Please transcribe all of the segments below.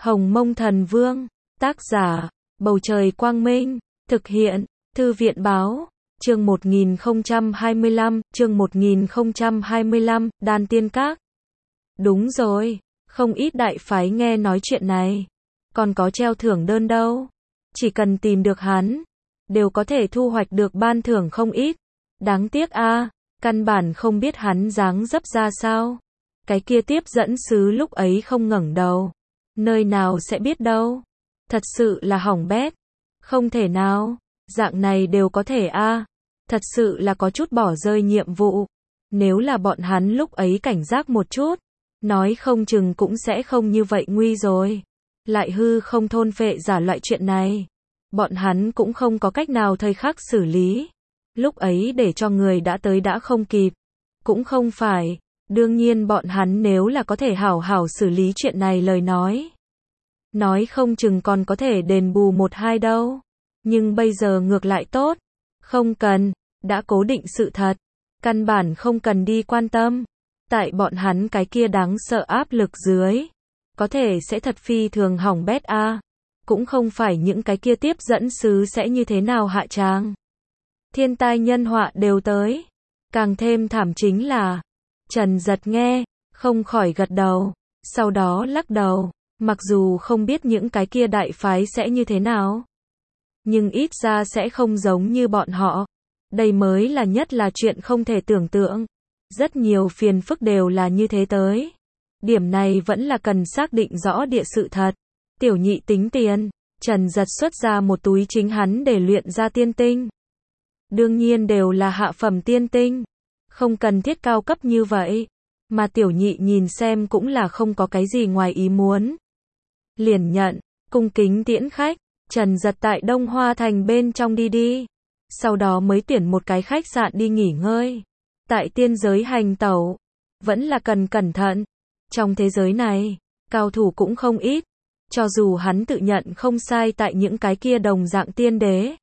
Hồng Mông Thần Vương, tác giả, Bầu Trời Quang Minh, thực hiện, Thư viện Báo, chương 1025, Đan Tiên Các. Đúng rồi, không ít đại phái nghe nói chuyện này, còn có treo thưởng đơn đâu. Chỉ cần tìm được hắn, đều có thể thu hoạch được ban thưởng không ít. Đáng tiếc a, căn bản không biết hắn dáng dấp ra sao. Cái kia tiếp dẫn sứ lúc ấy không ngẩng đầu, nơi nào sẽ biết đâu. Thật sự là hỏng bét. Không thể nào, dạng này đều có thể a. Thật sự là có chút bỏ rơi nhiệm vụ. Nếu là bọn hắn lúc ấy cảnh giác một chút, nói không chừng cũng sẽ không như vậy nguy rồi. Lại hư không thôn phệ giả loại chuyện này, bọn hắn cũng không có cách nào thời khắc xử lý. Lúc ấy để cho người đã tới đã không kịp. Cũng không phải, đương nhiên bọn hắn nếu là có thể hảo hảo xử lý chuyện này lời nói không chừng còn có thể đền bù một hai đâu. Nhưng bây giờ ngược lại tốt. Không cần, đã cố định sự thật. Căn bản không cần đi quan tâm. Tại bọn hắn cái kia đáng sợ áp lực dưới, có thể sẽ thật phi thường hỏng bét a. Cũng không phải những cái kia tiếp dẫn sứ sẽ như thế nào hạ tràng. Thiên tai nhân họa đều tới. Càng thêm thảm chính là, Trần Giật nghe, không khỏi gật đầu, sau đó lắc đầu, mặc dù không biết những cái kia đại phái sẽ như thế nào, nhưng ít ra sẽ không giống như bọn họ. Đây mới là nhất là chuyện không thể tưởng tượng. Rất nhiều phiền phức đều là như thế tới. Điểm này vẫn là cần xác định rõ địa sự thật. Tiểu nhị tính tiền, Trần Giật xuất ra một túi chính hắn để luyện ra tiên tinh. Đương nhiên đều là hạ phẩm tiên tinh, không cần thiết cao cấp như vậy. Mà tiểu nhị nhìn xem cũng là không có cái gì ngoài ý muốn. Liền nhận, cung kính tiễn khách. Trần Giật tại Đông Hoa Thành bên trong đi. Sau đó mới tuyển một cái khách sạn đi nghỉ ngơi. Tại tiên giới hành tẩu, vẫn là cần cẩn thận. Trong thế giới này, cao thủ cũng không ít. Cho dù hắn tự nhận không sai tại những cái kia đồng dạng tiên đế.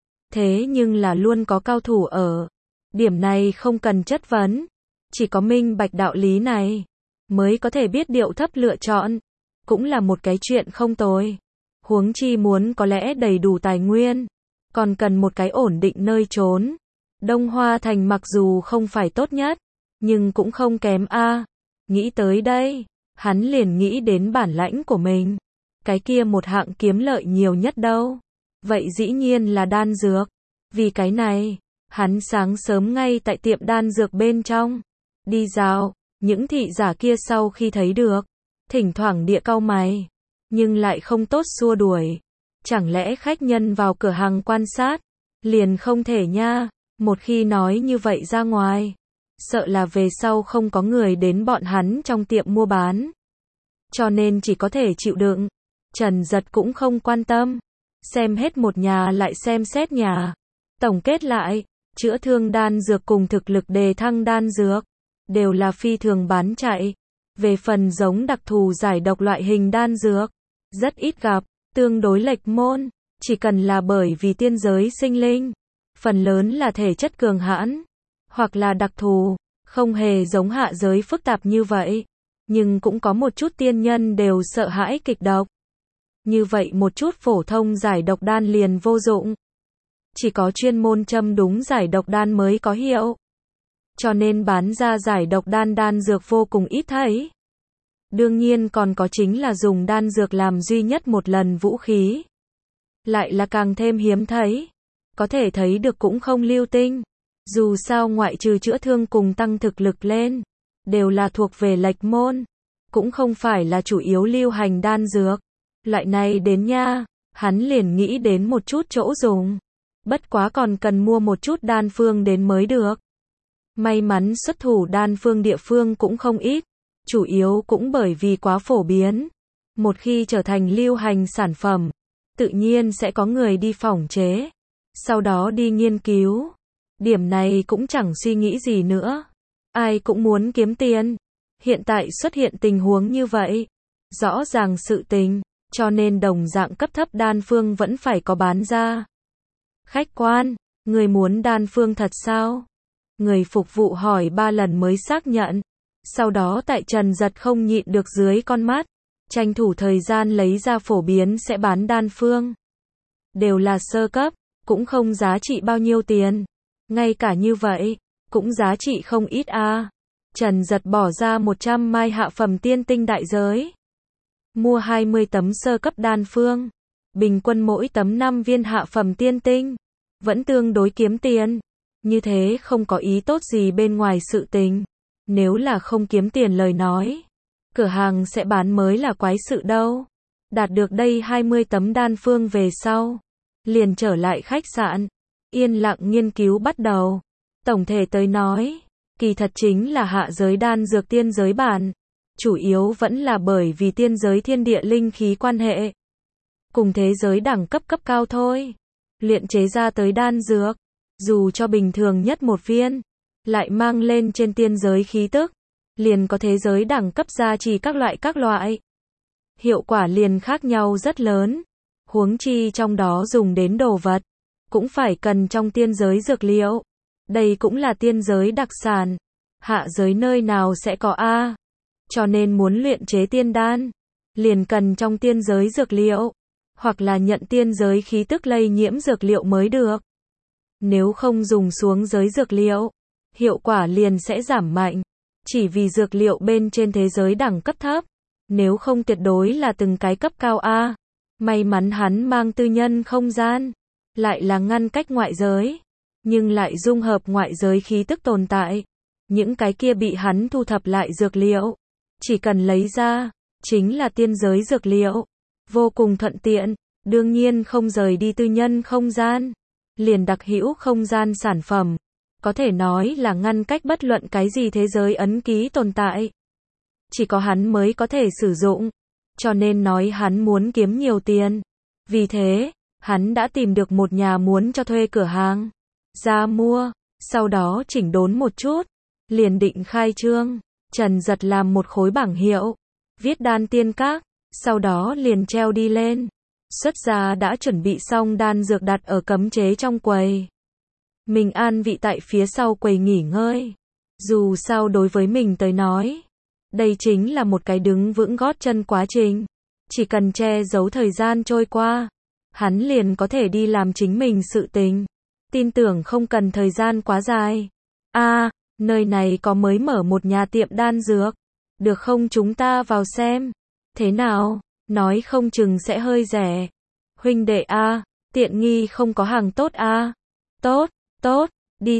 Thế nhưng là luôn có cao thủ ở. Điểm này không cần chất vấn. Chỉ có minh bạch đạo lý này, mới có thể biết điệu thấp lựa chọn. Cũng là một cái chuyện không tồi. Huống chi muốn có lẽ đầy đủ tài nguyên, còn cần một cái ổn định nơi trốn. Đông Hoa Thành mặc dù không phải tốt nhất, nhưng cũng không kém a. Nghĩ tới đây, hắn liền nghĩ đến bản lãnh của mình. Cái kia một hạng kiếm lợi nhiều nhất đâu. Vậy dĩ nhiên là đan dược. Vì cái này, hắn sáng sớm ngay tại tiệm đan dược bên trong đi dạo. Những thị giả kia sau khi thấy được, thỉnh thoảng địa cau mày, nhưng lại không tốt xua đuổi. Chẳng lẽ khách nhân vào cửa hàng quan sát, liền không thể nha. Một khi nói như vậy ra ngoài, sợ là về sau không có người đến bọn hắn trong tiệm mua bán. Cho nên chỉ có thể chịu đựng. Trần Giật cũng không quan tâm. Xem hết một nhà lại xem xét nhà. Tổng kết lại, chữa thương đan dược cùng thực lực đề thăng đan dược, đều là phi thường bán chạy. Về phần giống đặc thù giải độc loại hình đan dược, rất ít gặp, tương đối lệch môn. Chỉ cần là bởi vì tiên giới sinh linh, phần lớn là thể chất cường hãn, hoặc là đặc thù, không hề giống hạ giới phức tạp như vậy. Nhưng cũng có một chút tiên nhân đều sợ hãi kịch độc. Như vậy một chút phổ thông giải độc đan liền vô dụng. Chỉ có chuyên môn châm đúng giải độc đan mới có hiệu. Cho nên bán ra giải độc đan dược vô cùng ít thấy. Đương nhiên còn có chính là dùng đan dược làm duy nhất một lần vũ khí. Lại là càng thêm hiếm thấy. Có thể thấy được cũng không lưu tinh. Dù sao ngoại trừ chữa thương cùng tăng thực lực lên, đều là thuộc về lệch môn. Cũng không phải là chủ yếu lưu hành đan dược. Loại này đến nha, hắn liền nghĩ đến một chút chỗ dùng. Bất quá còn cần mua một chút đan phương đến mới được. May mắn xuất thủ đan phương địa phương cũng không ít. Chủ yếu cũng bởi vì quá phổ biến. Một khi trở thành lưu hành sản phẩm, tự nhiên sẽ có người đi phỏng chế, sau đó đi nghiên cứu. Điểm này cũng chẳng suy nghĩ gì nữa. Ai cũng muốn kiếm tiền. Hiện tại xuất hiện tình huống như vậy, rõ ràng sự tình, cho nên đồng dạng cấp thấp đan phương vẫn phải có bán ra. Khách quan, người muốn đan phương thật sao? Người phục vụ hỏi 3 lần mới xác nhận. Sau đó tại Trần Giật không nhịn được dưới con mắt, tranh thủ thời gian lấy ra phổ biến sẽ bán đan phương. Đều là sơ cấp, cũng không giá trị bao nhiêu tiền. Ngay cả như vậy, cũng giá trị không ít a. Trần Giật bỏ ra 100 mai hạ phẩm tiên tinh đại giới. Mua 20 tấm sơ cấp đan phương. Bình quân mỗi tấm 5 viên hạ phẩm tiên tinh. Vẫn tương đối kiếm tiền. Như thế không có ý tốt gì bên ngoài sự tình. Nếu là không kiếm tiền lời nói, cửa hàng sẽ bán mới là quái sự đâu. Đạt được đây 20 tấm đan phương về sau, liền trở lại khách sạn, yên lặng nghiên cứu bắt đầu. Tổng thể tới nói, kỳ thật chính là hạ giới đan dược tiên giới bản. Chủ yếu vẫn là bởi vì tiên giới thiên địa linh khí quan hệ. Cùng thế giới đẳng cấp cấp cao thôi. Luyện chế ra tới đan dược, dù cho bình thường nhất một viên, lại mang lên trên tiên giới khí tức, liền có thế giới đẳng cấp gia trì các loại. Hiệu quả liền khác nhau rất lớn. Huống chi trong đó dùng đến đồ vật, cũng phải cần trong tiên giới dược liệu. Đây cũng là tiên giới đặc sản. Hạ giới nơi nào sẽ có a? Cho nên muốn luyện chế tiên đan, liền cần trong tiên giới dược liệu, hoặc là nhận tiên giới khí tức lây nhiễm dược liệu mới được. Nếu không dùng xuống giới dược liệu, hiệu quả liền sẽ giảm mạnh. Chỉ vì dược liệu bên trên thế giới đẳng cấp thấp, nếu không tuyệt đối là từng cái cấp cao a. May mắn hắn mang tư nhân không gian, lại là ngăn cách ngoại giới, nhưng lại dung hợp ngoại giới khí tức tồn tại. Những cái kia bị hắn thu thập lại dược liệu, chỉ cần lấy ra, chính là tiên giới dược liệu. Vô cùng thuận tiện, đương nhiên không rời đi tư nhân không gian. Liền đặc hữu không gian sản phẩm, có thể nói là ngăn cách bất luận cái gì thế giới ấn ký tồn tại. Chỉ có hắn mới có thể sử dụng, cho nên nói hắn muốn kiếm nhiều tiền. Vì thế, hắn đã tìm được một nhà muốn cho thuê cửa hàng ra mua, sau đó chỉnh đốn một chút, liền định khai trương. Trần Giật làm một khối bảng hiệu, viết đan tiên các, sau đó liền treo đi lên. Xuất ra đã chuẩn bị xong đan dược đặt ở cấm chế trong quầy. Mình an vị tại phía sau quầy nghỉ ngơi. Dù sao đối với mình tới nói, đây chính là một cái đứng vững gót chân quá trình. Chỉ cần che giấu thời gian trôi qua, hắn liền có thể đi làm chính mình sự tình. Tin tưởng không cần thời gian quá dài. Nơi này có mới mở một nhà tiệm đan dược. Được không chúng ta vào xem? Thế nào? Nói không chừng sẽ hơi rẻ. Huynh đệ tiện nghi không có hàng tốt Tốt, đi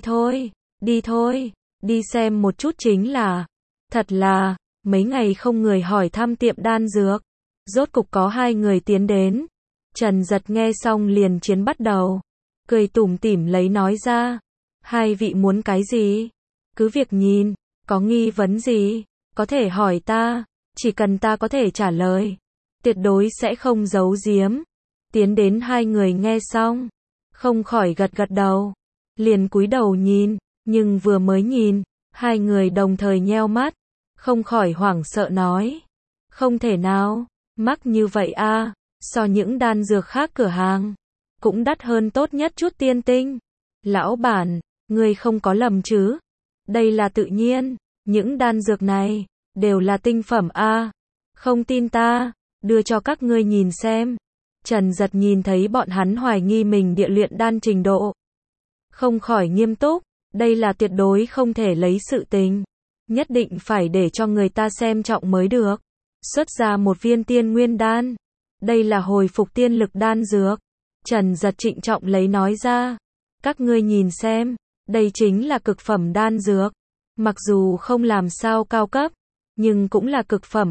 thôi, đi xem một chút chính là. Thật là, mấy ngày không người hỏi thăm tiệm đan dược. Rốt cục có 2 người tiến đến. Trần Giật nghe xong liền chiến bắt đầu. Cười tủm tỉm lấy nói ra. 2 vị muốn cái gì? Cứ việc nhìn, có nghi vấn gì? Có thể hỏi ta, chỉ cần ta có thể trả lời. Tuyệt đối sẽ không giấu giếm. Tiến đến 2 người nghe xong, không khỏi gật đầu. Liền cúi đầu nhìn, nhưng vừa mới nhìn, 2 người đồng thời nheo mắt, không khỏi hoảng sợ nói. Không thể nào, mắc như vậy so những đan dược khác cửa hàng, cũng đắt hơn tốt nhất chút tiên tinh. Lão bản, ngươi không có lầm chứ? Đây là tự nhiên, những đan dược này, đều là tinh phẩm Không tin ta, đưa cho các ngươi nhìn xem. Trần Giật nhìn thấy bọn hắn hoài nghi mình địa luyện đan trình độ, không khỏi nghiêm túc. Đây là tuyệt đối không thể lấy sự tình, nhất định phải để cho người ta xem trọng mới được. Xuất ra một viên tiên nguyên đan. Đây là hồi phục tiên lực đan dược. Trần Giật trịnh trọng lấy nói ra. Các ngươi nhìn xem, đây chính là cực phẩm đan dược. Mặc dù không làm sao cao cấp, nhưng cũng là cực phẩm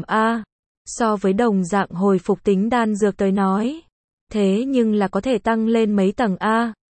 so với đồng dạng hồi phục tính đan dược tới nói, thế nhưng là có thể tăng lên mấy tầng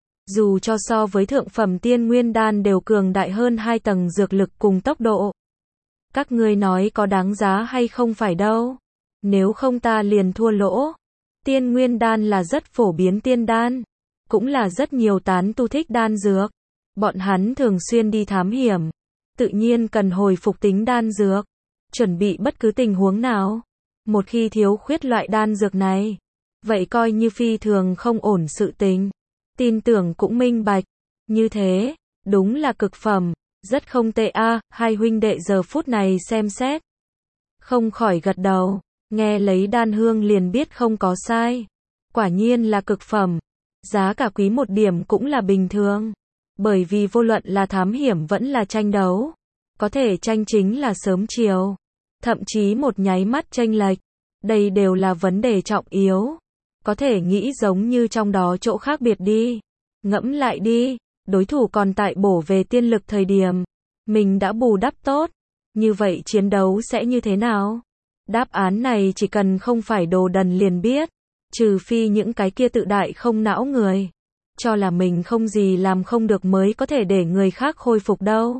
dù cho so với thượng phẩm tiên nguyên đan đều cường đại hơn 2 tầng dược lực cùng tốc độ. Các ngươi nói có đáng giá hay không phải đâu? Nếu không ta liền thua lỗ. Tiên nguyên đan là rất phổ biến tiên đan, cũng là rất nhiều tán tu thích đan dược. Bọn hắn thường xuyên đi thám hiểm, tự nhiên cần hồi phục tính đan dược, chuẩn bị bất cứ tình huống nào. Một khi thiếu khuyết loại đan dược này, vậy coi như phi thường không ổn sự tình. Tin tưởng cũng minh bạch. Như thế, đúng là cực phẩm, rất không tệ 2 huynh đệ giờ phút này xem xét, không khỏi gật đầu. Nghe lấy đan hương liền biết không có sai. Quả nhiên là cực phẩm. Giá cả quý một điểm cũng là bình thường. Bởi vì vô luận là thám hiểm vẫn là tranh đấu. Có thể tranh chính là sớm chiều. Thậm chí một nháy mắt chênh lệch. Đây đều là vấn đề trọng yếu. Có thể nghĩ giống như trong đó chỗ khác biệt đi. Ngẫm lại đi. Đối thủ còn tại bổ về tiên lực thời điểm. Mình đã bù đắp tốt. Như vậy chiến đấu sẽ như thế nào? Đáp án này chỉ cần không phải đồ đần liền biết. Trừ phi những cái kia tự đại không não người. Cho là mình không gì làm không được mới có thể để người khác khôi phục đâu.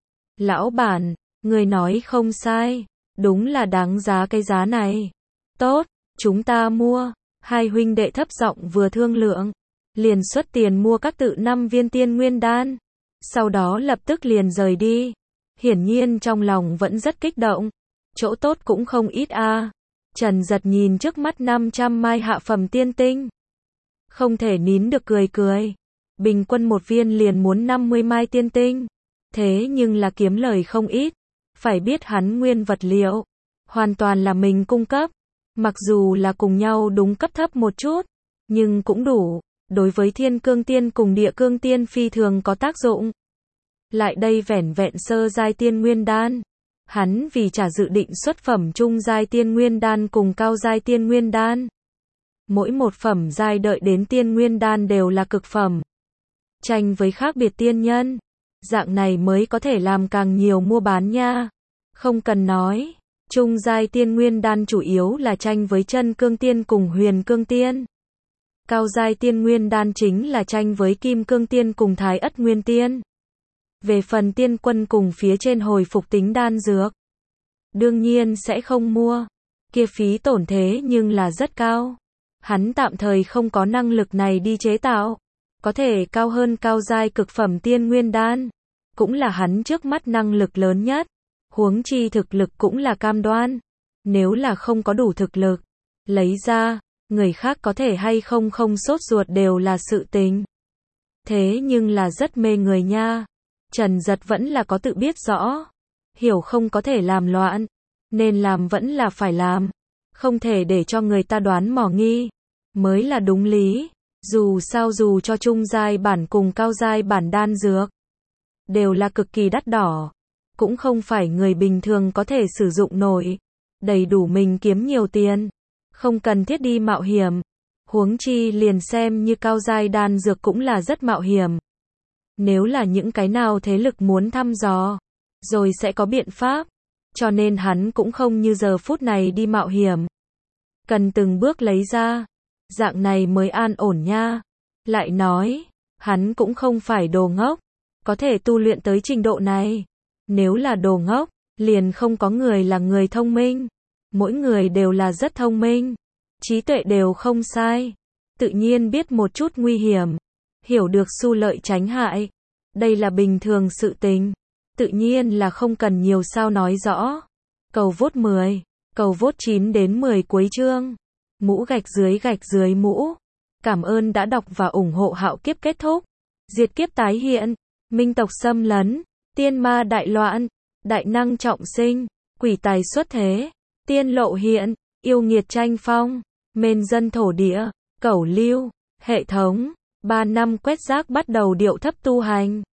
Lão bản, người nói không sai. Đúng là đáng giá cái giá này. Tốt, chúng ta mua. Hai huynh đệ thấp giọng vừa thương lượng. Liền xuất tiền mua các tự 5 viên tiên nguyên đan. Sau đó lập tức liền rời đi. Hiển nhiên trong lòng vẫn rất kích động. Chỗ tốt cũng không ít a. Trần Giật nhìn trước mắt 500 mai hạ phẩm tiên tinh. Không thể nín được cười cười. Bình quân một viên liền muốn 50 mai tiên tinh. Thế nhưng là kiếm lời không ít. Phải biết hắn nguyên vật liệu. Hoàn toàn là mình cung cấp. Mặc dù là cùng nhau đúng cấp thấp một chút. Nhưng cũng đủ. Đối với thiên cương tiên cùng địa cương tiên phi thường có tác dụng. Lại đây vẻn vẹn sơ giai tiên nguyên đan. Hắn vì trả dự định xuất phẩm trung giai tiên nguyên đan cùng cao giai tiên nguyên đan. Mỗi một phẩm giai đợi đến tiên nguyên đan đều là cực phẩm. Tranh với khác biệt tiên nhân. Dạng này mới có thể làm càng nhiều mua bán nha. Không cần nói. Trung giai tiên nguyên đan chủ yếu là tranh với chân cương tiên cùng huyền cương tiên. Cao giai tiên nguyên đan chính là tranh với kim cương tiên cùng thái ất nguyên tiên. Về phần tiên quân cùng phía trên hồi phục tính đan dược. Đương nhiên sẽ không mua. Kia phí tổn thế nhưng là rất cao. Hắn tạm thời không có năng lực này đi chế tạo. Có thể cao hơn cao giai cực phẩm tiên nguyên đan. Cũng là hắn trước mắt năng lực lớn nhất. Huống chi thực lực cũng là cam đoan. Nếu là không có đủ thực lực. Lấy ra. Người khác có thể hay không không sốt ruột đều là sự tình. Thế nhưng là rất mê người nha. Trần Giật vẫn là có tự biết rõ. Hiểu không có thể làm loạn. Nên làm vẫn là phải làm. Không thể để cho người ta đoán mò nghi. Mới là đúng lý. Dù sao dù cho trung giai bản cùng cao giai bản đan dược. Đều là cực kỳ đắt đỏ. Cũng không phải người bình thường có thể sử dụng nổi. Đầy đủ mình kiếm nhiều tiền. Không cần thiết đi mạo hiểm. Huống chi liền xem như cao giai đan dược cũng là rất mạo hiểm. Nếu là những cái nào thế lực muốn thăm dò, rồi sẽ có biện pháp. Cho nên hắn cũng không như giờ phút này đi mạo hiểm. Cần từng bước lấy ra. Dạng này mới an ổn nha. Lại nói, hắn cũng không phải đồ ngốc. Có thể tu luyện tới trình độ này. Nếu là đồ ngốc, liền không có người là người thông minh. Mỗi người đều là rất thông minh. Trí tuệ đều không sai. Tự nhiên biết một chút nguy hiểm. Hiểu được xu lợi tránh hại. Đây là bình thường sự tình. Tự nhiên là không cần nhiều sao nói rõ. Cầu vote 10. Cầu vote 9 đến 10 cuối chương. Mũ gạch dưới mũ. Cảm ơn đã đọc và ủng hộ Hạo Kiếp kết thúc. Diệt kiếp tái hiện. Minh tộc xâm lấn. Tiên ma đại loạn. Đại năng trọng sinh. Quỷ tài xuất thế. Tiên lộ hiện. Yêu nghiệt tranh phong. Mên dân thổ địa. Cẩu lưu. Hệ thống. 3 năm quét rác bắt đầu điệu thấp tu hành.